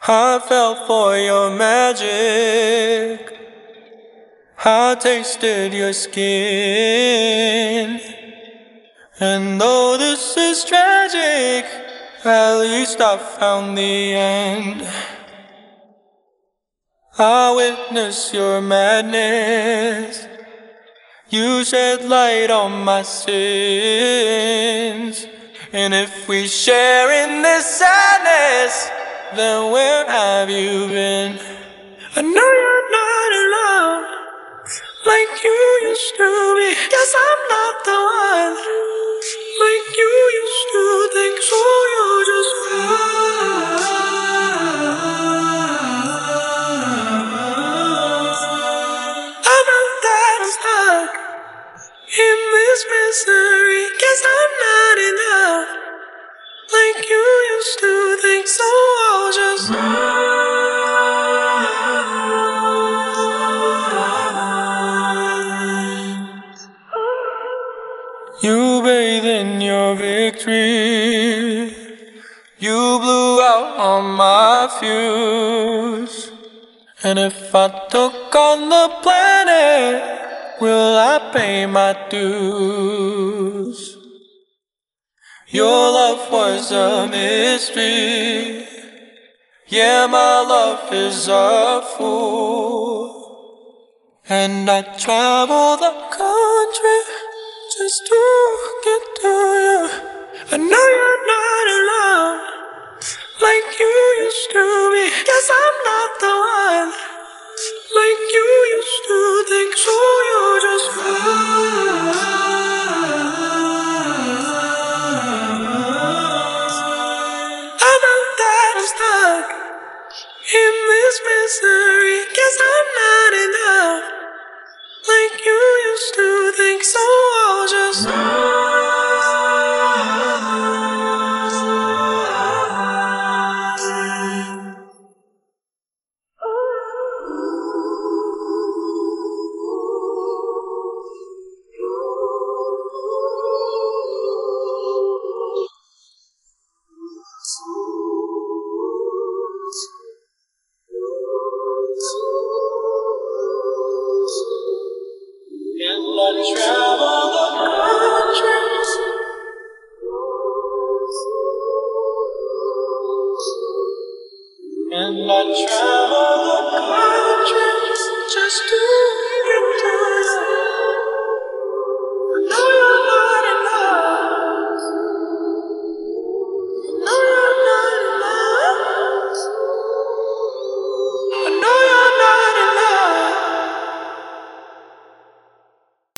I fell for your magic. I tasted your skin. And though this is tragic, at least I found the end. I witnessed your madness. You shed light on my sins. And if we share in this sadness, then where have you been? I know you're not in love like you used to be. Guess I'm not the one like you used to think. So you just I know that I'm stuck in this misery. Guess I'm not enough like you used to think. So I'll just You bathe in your victory. You blew out all my fuse. And if I took on the planet, will I pay my dues? Your love was a mystery. Yeah, my love is a fool. And I travel the country just to get to you. I know you're not in love like you used to be. Guess I'm not the one like you used to think. So you just I know that I'm stuck in this misery. Guess I'm not enough like you used to think. So I'll just and I try